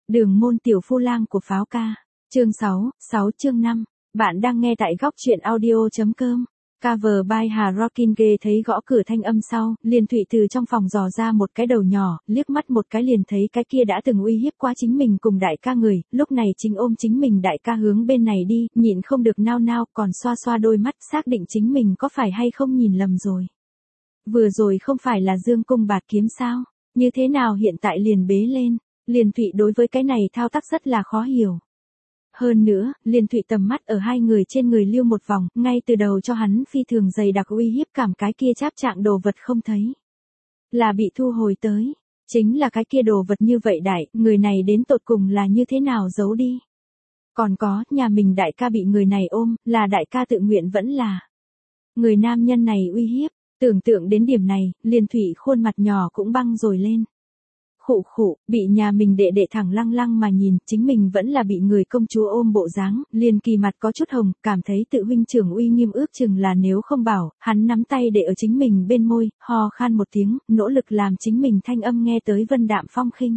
Đường môn tiểu phu lang của pháo ca. Chương 6, chương 5. Bạn đang nghe tại góc truyện audio.com. Cover by Hà Rockingham. Thấy gõ cửa thanh âm sau, liền Thụy từ trong phòng dò ra một cái đầu nhỏ, liếc mắt một cái liền thấy cái kia đã từng uy hiếp qua chính mình cùng đại ca người, lúc này chính ôm chính mình đại ca hướng bên này đi, nhịn không được nao nao, còn xoa xoa đôi mắt xác định chính mình có phải hay không nhìn lầm rồi. Vừa rồi không phải là dương cung bạt kiếm sao, như thế nào hiện tại liền bế lên. Liên Thụy đối với cái này thao tác rất là khó hiểu. Hơn nữa, Liên Thụy tầm mắt ở hai người trên người lưu một vòng, ngay từ đầu cho hắn phi thường dày đặc uy hiếp cảm cái kia cháp trạng đồ vật không thấy. Là bị thu hồi tới. Chính là cái kia đồ vật như vậy đại, người này đến tột cùng là như thế nào giấu đi. Còn có, nhà mình đại ca bị người này ôm, là đại ca tự nguyện vẫn là. Người nam nhân này uy hiếp, tưởng tượng đến điểm này, Liên Thụy khuôn mặt nhỏ cũng băng rồi lên. Khụ, bị nhà mình đệ đệ thẳng lăng lăng mà nhìn, chính mình vẫn là bị người công chúa ôm bộ dáng, Liên Kỳ mặt có chút hồng, cảm thấy tự huynh trưởng uy nghiêm ước chừng là nếu không bảo, hắn nắm tay để ở chính mình bên môi, ho khan một tiếng, nỗ lực làm chính mình thanh âm nghe tới vân đạm phong khinh.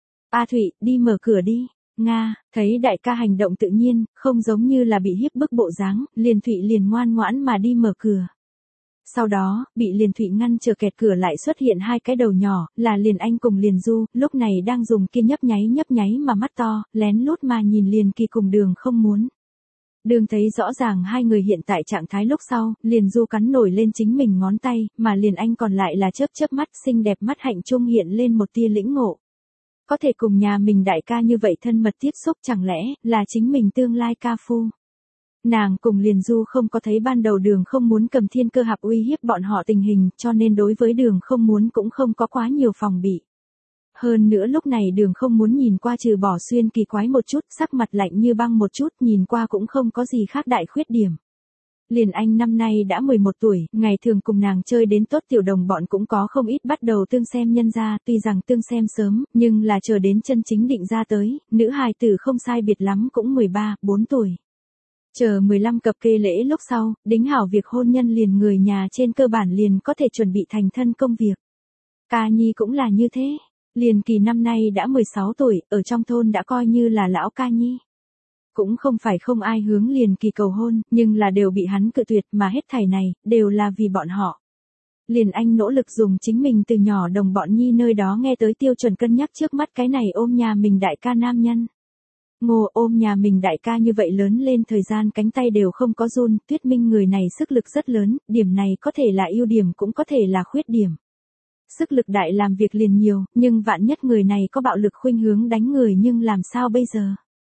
A Thụy, đi mở cửa đi. Nga, thấy đại ca hành động tự nhiên, không giống như là bị hiếp bức bộ dáng, Liên Thụy liền ngoan ngoãn mà đi mở cửa. Sau đó, bị Liên Thụy ngăn chờ kẹt cửa lại xuất hiện hai cái đầu nhỏ, là Liên Anh cùng Liên Du, lúc này đang dùng kia nhấp nháy mà mắt to, lén lút mà nhìn Liên Kỳ cùng Đường không muốn. Đường thấy rõ ràng hai người hiện tại trạng thái lúc sau, Liên Du cắn nổi lên chính mình ngón tay, mà Liên Anh còn lại là chớp mắt xinh đẹp mắt hạnh trung hiện lên một tia lĩnh ngộ. Có thể cùng nhà mình đại ca như vậy thân mật tiếp xúc chẳng lẽ là chính mình tương lai ca phu. Nàng cùng Liên Du không có thấy ban đầu Đường không muốn cầm thiên cơ hạp uy hiếp bọn họ tình hình, cho nên đối với Đường không muốn cũng không có quá nhiều phòng bị. Hơn nữa lúc này Đường không muốn nhìn qua trừ bỏ xuyên kỳ quái một chút, sắc mặt lạnh như băng một chút, nhìn qua cũng không có gì khác đại khuyết điểm. Liên Anh năm nay đã 11 tuổi, ngày thường cùng nàng chơi đến tốt tiểu đồng bọn cũng có không ít bắt đầu tương xem nhân ra, tuy rằng tương xem sớm, nhưng là chờ đến chân chính định ra tới, nữ hài tử không sai biệt lắm cũng 13, 4 tuổi. Chờ 15 cập kê lễ lúc sau, đính hảo việc hôn nhân liền người nhà trên cơ bản liền có thể chuẩn bị thành thân công việc. Ca Nhi cũng là như thế. Liên Kỳ năm nay đã 16 tuổi, ở trong thôn đã coi như là lão ca nhi. Cũng không phải không ai hướng Liên Kỳ cầu hôn, nhưng là đều bị hắn cự tuyệt mà hết thảy này, đều là vì bọn họ. Liên Anh nỗ lực dùng chính mình từ nhỏ đồng bọn nhi nơi đó nghe tới tiêu chuẩn cân nhắc trước mắt cái này ôm nhà mình đại ca nam nhân. Ngô ôm nhà mình đại ca như vậy lớn lên thời gian cánh tay đều không có run, thuyết minh người này sức lực rất lớn, điểm này có thể là ưu điểm cũng có thể là khuyết điểm. Sức lực đại làm việc liền nhiều, nhưng vạn nhất người này có bạo lực khuynh hướng đánh người nhưng làm sao bây giờ?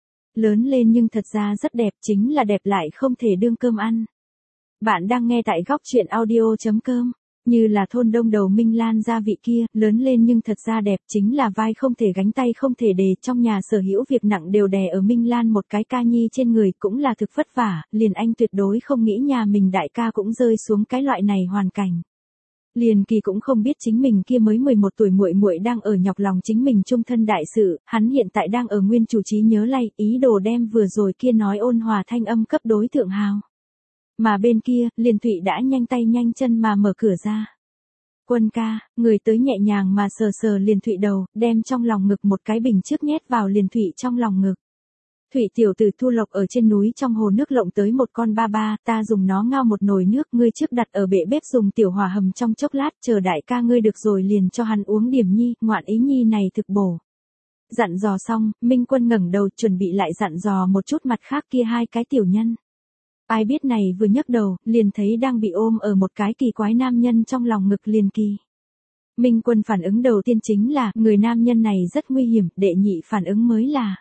Lớn lên nhưng thật ra rất đẹp, chính là đẹp lại không thể đương cơm ăn. Bạn đang nghe tại góc truyện audio.com. Như là thôn đông đầu Minh Lan gia vị kia, lớn lên nhưng thật ra đẹp, chính là vai không thể gánh tay không thể đề, trong nhà sở hữu việc nặng đều đè ở Minh Lan một cái ca nhi trên người, cũng là thực vất vả, Liên Anh tuyệt đối không nghĩ nhà mình đại ca cũng rơi xuống cái loại này hoàn cảnh. Liên Kỳ cũng không biết chính mình kia mới 11 tuổi muội muội đang ở nhọc lòng chính mình chung thân đại sự, hắn hiện tại đang ở nguyên chủ trí nhớ lay, ý đồ đem vừa rồi kia nói ôn hòa thanh âm cấp đối thượng hào. Mà bên kia, Liên Thụy đã nhanh tay nhanh chân mà mở cửa ra. Quân ca, người tới nhẹ nhàng mà sờ sờ Liên Thụy đầu, đem trong lòng ngực một cái bình trước nhét vào Liên Thụy trong lòng ngực. Thụy tiểu tử thu lộc ở trên núi trong hồ nước lộng tới một con ba ba, ta dùng nó ngao một nồi nước, ngươi trước đặt ở bệ bếp dùng tiểu hỏa hầm trong chốc lát, chờ đại ca ngươi được rồi liền cho hắn uống điểm nhi, ngoạn ý nhi này thực bổ. Dặn dò xong, Minh Quân ngẩng đầu chuẩn bị lại dặn dò một chút mặt khác kia hai cái tiểu nhân. Ai biết này vừa nhấc đầu, liền thấy đang bị ôm ở một cái kỳ quái nam nhân trong lòng ngực Liên Kỳ. Minh Quân phản ứng đầu tiên chính là, người nam nhân này rất nguy hiểm, đệ nhị phản ứng mới là.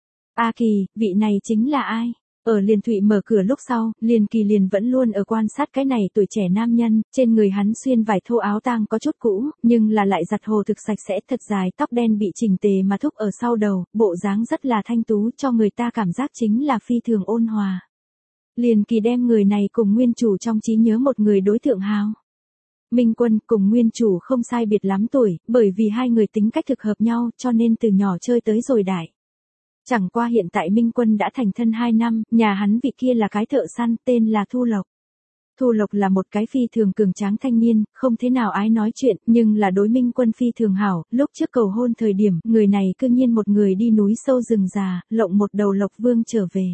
A Kỳ, vị này chính là ai? Ở Liên Thụy mở cửa lúc sau, Liên Kỳ liền vẫn luôn ở quan sát cái này tuổi trẻ nam nhân, trên người hắn xuyên vải thô áo tang có chút cũ, nhưng là lại giặt hồ thực sạch sẽ, thật dài tóc đen bị chỉnh tề mà thúc ở sau đầu, bộ dáng rất là thanh tú, cho người ta cảm giác chính là phi thường ôn hòa. Liên Kỳ đem người này cùng nguyên chủ trong trí nhớ một người đối tượng hào. Minh Quân cùng nguyên chủ không sai biệt lắm tuổi, bởi vì hai người tính cách thực hợp nhau, cho nên từ nhỏ chơi tới rồi đại. Chẳng qua hiện tại Minh Quân đã thành thân 2 năm, nhà hắn vị kia là cái thợ săn, tên là Thu Lộc. Thu Lộc là một cái phi thường cường tráng thanh niên, không thế nào ái nói chuyện, nhưng là đối Minh Quân phi thường hảo, lúc trước cầu hôn thời điểm, người này cư nhiên một người đi núi sâu rừng già, lộng một đầu Lộc Vương trở về.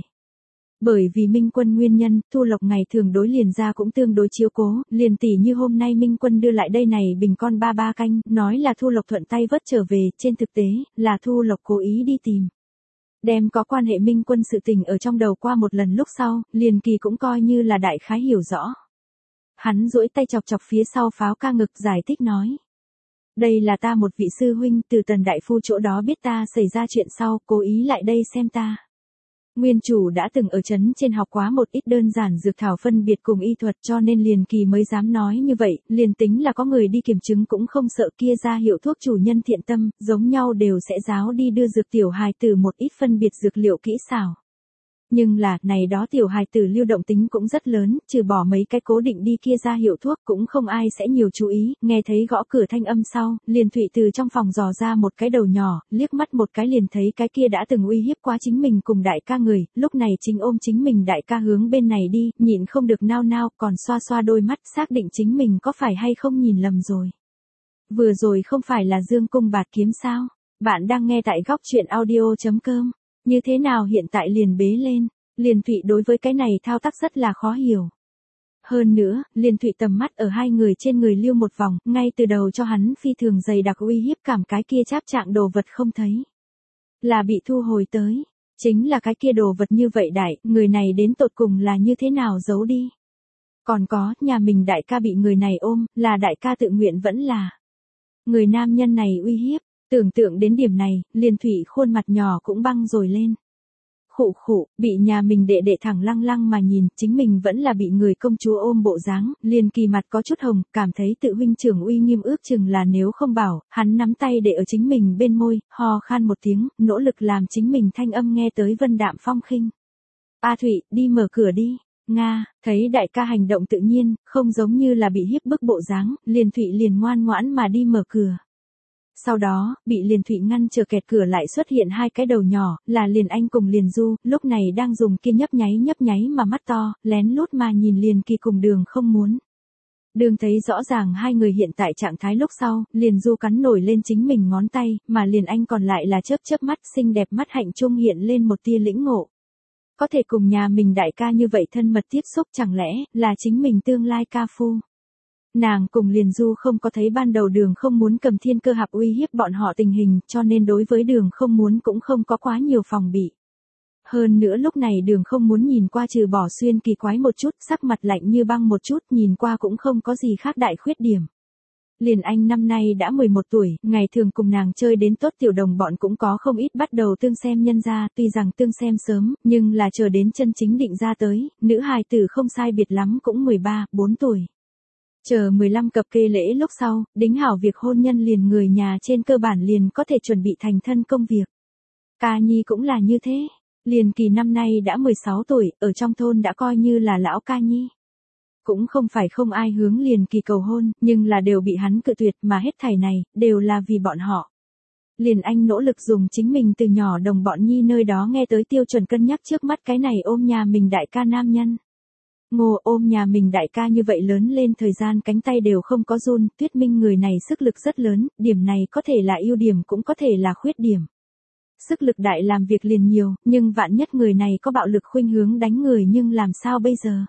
Bởi vì Minh Quân nguyên nhân, Thu Lộc ngày thường đối liền ra cũng tương đối chiếu cố, liền tỉ như hôm nay Minh Quân đưa lại đây này bình con ba canh, nói là Thu Lộc thuận tay vớt trở về, trên thực tế, là Thu Lộc cố ý đi tìm. Đem có quan hệ Minh Quân sự tình ở trong đầu qua một lần lúc sau, liền kỳ cũng coi như là đại khái hiểu rõ. Hắn duỗi tay chọc chọc phía sau Pháo Ca ngực giải thích nói. Đây là ta một vị sư huynh từ Tần Đại Phu chỗ đó biết ta xảy ra chuyện sau, cố ý lại đây xem ta. Nguyên chủ đã từng ở trấn trên học quá một ít đơn giản dược thảo phân biệt cùng y thuật cho nên liền kỳ mới dám nói như vậy, liền tính là có người đi kiểm chứng cũng không sợ kia ra hiệu thuốc chủ nhân thiện tâm, giống nhau đều sẽ giáo đi đưa dược tiểu hài tử một ít phân biệt dược liệu kỹ xảo. Nhưng là, này đó tiểu hài tử lưu động tính cũng rất lớn, trừ bỏ mấy cái cố định đi kia ra hiệu thuốc cũng không ai sẽ nhiều chú ý, nghe thấy gõ cửa thanh âm sau, liền Thụy từ trong phòng dò ra một cái đầu nhỏ, liếc mắt một cái liền thấy cái kia đã từng uy hiếp quá chính mình cùng đại ca người, lúc này chính ôm chính mình đại ca hướng bên này đi, nhịn không được nao nao, còn xoa xoa đôi mắt xác định chính mình có phải hay không nhìn lầm rồi. Vừa rồi không phải là Dương Cung Bạt Kiếm sao? Bạn đang nghe tại góc chuyện audio.com. Như thế nào hiện tại liền bế lên, liền Thụy đối với cái này thao tác rất là khó hiểu. Hơn nữa, liền Thụy tầm mắt ở hai người trên người lưu một vòng, ngay từ đầu cho hắn phi thường dày đặc uy hiếp cảm cái kia cháp trạng đồ vật không thấy. Là bị thu hồi tới, chính là cái kia đồ vật như vậy đại, người này đến tột cùng là như thế nào giấu đi. Còn có, nhà mình đại ca bị người này ôm, là đại ca tự nguyện vẫn là. Người nam nhân này uy hiếp. Tưởng tượng đến điểm này, liền Thụy khuôn mặt nhỏ cũng băng rồi lên. Khụ khụ, bị nhà mình đệ đệ thẳng lăng lăng mà nhìn, chính mình vẫn là bị người công chúa ôm bộ dáng, liền kỳ mặt có chút hồng, cảm thấy tự huynh trưởng uy nghiêm ước chừng là nếu không bảo, hắn nắm tay để ở chính mình bên môi, ho khan một tiếng, nỗ lực làm chính mình thanh âm nghe tới vân đạm phong khinh. A Thụy, đi mở cửa đi. Nga, thấy đại ca hành động tự nhiên, không giống như là bị hiếp bức bộ dáng, liền Thụy liền ngoan ngoãn mà đi mở cửa. Sau đó, bị liền Thụy ngăn chờ kẹt cửa lại xuất hiện hai cái đầu nhỏ, là liền anh cùng liền Du, lúc này đang dùng kia nhấp nháy mà mắt to, lén lút mà nhìn liền kỳ cùng Đường không muốn. Đường thấy rõ ràng hai người hiện tại trạng thái lúc sau, liền Du cắn nổi lên chính mình ngón tay, mà liền anh còn lại là chớp mắt xinh đẹp mắt hạnh trung hiện lên một tia lĩnh ngộ. Có thể cùng nhà mình đại ca như vậy thân mật tiếp xúc chẳng lẽ là chính mình tương lai ca phu. Nàng cùng liền Du không có thấy ban đầu Đường không muốn cầm thiên cơ hạp uy hiếp bọn họ tình hình cho nên đối với Đường không muốn cũng không có quá nhiều phòng bị. Hơn nữa lúc này Đường không muốn nhìn qua trừ bỏ xuyên kỳ quái một chút, sắc mặt lạnh như băng một chút, nhìn qua cũng không có gì khác đại khuyết điểm. Liền anh năm nay đã 11 tuổi, ngày thường cùng nàng chơi đến tốt tiểu đồng bọn cũng có không ít bắt đầu tương xem nhân ra, tuy rằng tương xem sớm, nhưng là chờ đến chân chính định ra tới, nữ hài tử không sai biệt lắm cũng 13, 4 tuổi. Chờ 15 cập kê lễ lúc sau, đính hảo việc hôn nhân liền người nhà trên cơ bản liền có thể chuẩn bị thành thân công việc. Ca Nhi cũng là như thế, liền kỳ năm nay đã 16 tuổi, ở trong thôn đã coi như là lão ca nhi. Cũng không phải không ai hướng liền kỳ cầu hôn, nhưng là đều bị hắn cự tuyệt mà hết thảy này, đều là vì bọn họ. Liền anh nỗ lực dùng chính mình từ nhỏ đồng bọn nhi nơi đó nghe tới tiêu chuẩn cân nhắc trước mắt cái này ôm nhà mình đại ca nam nhân. Ngô ôm nhà mình đại ca như vậy lớn lên thời gian cánh tay đều không có run, thuyết minh người này sức lực rất lớn, điểm này có thể là ưu điểm cũng có thể là khuyết điểm. Sức lực đại làm việc liền nhiều, nhưng vạn nhất người này có bạo lực khuynh hướng đánh người nhưng làm sao bây giờ?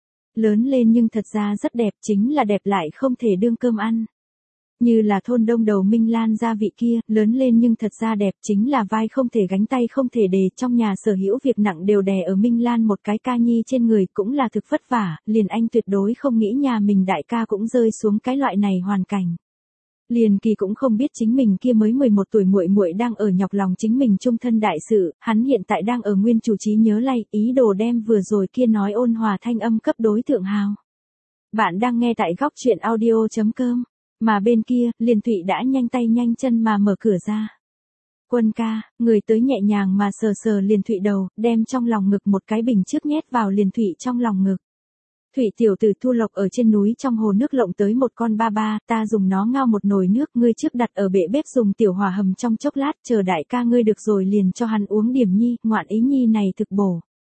Lớn lên nhưng thật ra rất đẹp, chính là đẹp lại không thể đương cơm ăn. Như là thôn đông đầu Minh Lan gia vị kia, lớn lên nhưng thật ra đẹp, chính là vai không thể gánh tay không thể đề, trong nhà sở hữu việc nặng đều đè ở Minh Lan một cái ca nhi trên người, cũng là thực vất vả, liền anh tuyệt đối không nghĩ nhà mình đại ca cũng rơi xuống cái loại này hoàn cảnh. Liền kỳ cũng không biết chính mình kia mới 11 tuổi muội muội đang ở nhọc lòng chính mình chung thân đại sự, hắn hiện tại đang ở nguyên chủ trí nhớ lay, ý đồ đem vừa rồi kia nói ôn hòa thanh âm cấp đối tượng hào. Bạn đang nghe tại góc chuyện audio.com. Mà bên kia, liền Thụy đã nhanh tay nhanh chân mà mở cửa ra. Quân ca, người tới nhẹ nhàng mà sờ sờ liền Thụy đầu, đem trong lòng ngực một cái bình trước nhét vào liền Thụy trong lòng ngực. Thụy tiểu tử Thu Lộc ở trên núi trong hồ nước lộng tới một con ba, ta dùng nó ngao một nồi nước, ngươi trước đặt ở bệ bếp dùng tiểu hỏa hầm trong chốc lát, chờ đại ca ngươi được rồi liền cho hắn uống điểm nhi, ngoạn ý nhi này thực bổ.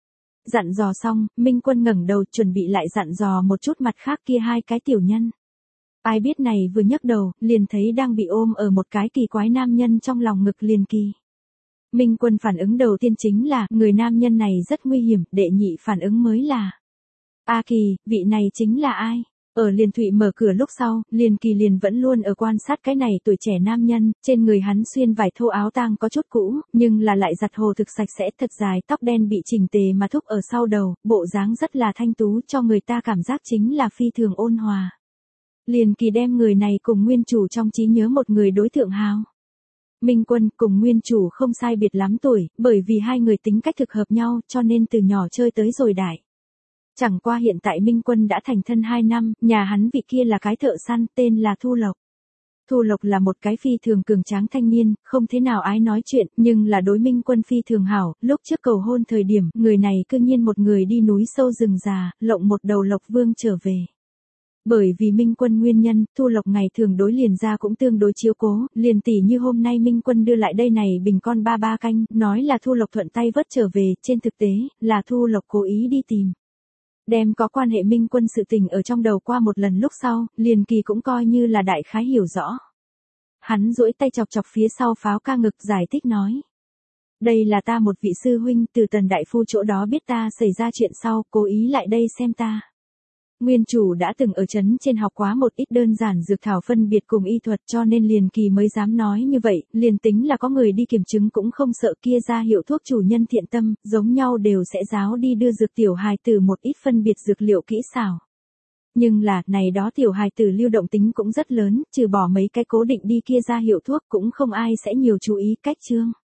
Dặn dò xong, Minh Quân ngẩng đầu chuẩn bị lại dặn dò một chút mặt khác kia hai cái tiểu nhân. Ai biết này vừa nhấc đầu, liền thấy đang bị ôm ở một cái kỳ quái nam nhân trong lòng ngực Liền Kỳ. Minh Quân phản ứng đầu tiên chính là, người nam nhân này rất nguy hiểm, đệ nhị phản ứng mới là. A Kỳ, vị này chính là ai? Ở Liền Thụy mở cửa lúc sau, Liền Kỳ liền vẫn luôn ở quan sát cái này tuổi trẻ nam nhân, trên người hắn xuyên vải thô áo tang có chút cũ, nhưng là lại giặt hồ thực sạch sẽ thật dài, tóc đen bị chỉnh tề mà thúc ở sau đầu, bộ dáng rất là thanh tú cho người ta cảm giác chính là phi thường ôn hòa. Liền Kỳ đem người này cùng nguyên chủ trong trí nhớ một người đối tượng hào. Minh Quân cùng nguyên chủ không sai biệt lắm tuổi, bởi vì hai người tính cách thực hợp nhau cho nên từ nhỏ chơi tới rồi đại. Chẳng qua hiện tại Minh Quân đã thành thân 2 năm, nhà hắn vị kia là cái thợ săn tên là Thu Lộc. Thu Lộc là một cái phi thường cường tráng thanh niên, không thế nào ái nói chuyện, nhưng là đối Minh Quân phi thường hảo, lúc trước cầu hôn thời điểm, người này cư nhiên một người đi núi sâu rừng già, lộng một đầu Lộc Vương trở về. Bởi vì Minh Quân nguyên nhân, Thu Lộc ngày thường đối Liền gia cũng tương đối chiếu cố, liền tỉ như hôm nay Minh Quân đưa lại đây này bình con ba canh, nói là Thu Lộc thuận tay vớt trở về, trên thực tế, là Thu Lộc cố ý đi tìm. Đem có quan hệ Minh Quân sự tình ở trong đầu qua một lần lúc sau, Liền Kỳ cũng coi như là đại khái hiểu rõ. Hắn duỗi tay chọc chọc phía sau Pháo Ca ngực giải thích nói. Đây là ta một vị sư huynh từ Tần Đại Phu chỗ đó biết ta xảy ra chuyện sau, cố ý lại đây xem ta. Nguyên chủ đã từng ở trấn trên học quá một ít đơn giản dược thảo phân biệt cùng y thuật cho nên Liền Kỳ mới dám nói như vậy, liền tính là có người đi kiểm chứng cũng không sợ kia ra hiệu thuốc chủ nhân thiện tâm, giống nhau đều sẽ giáo đi đưa dược tiểu hài tử một ít phân biệt dược liệu kỹ xảo. Nhưng là, này đó tiểu hài tử lưu động tính cũng rất lớn, trừ bỏ mấy cái cố định đi kia ra hiệu thuốc cũng không ai sẽ nhiều chú ý cách chương.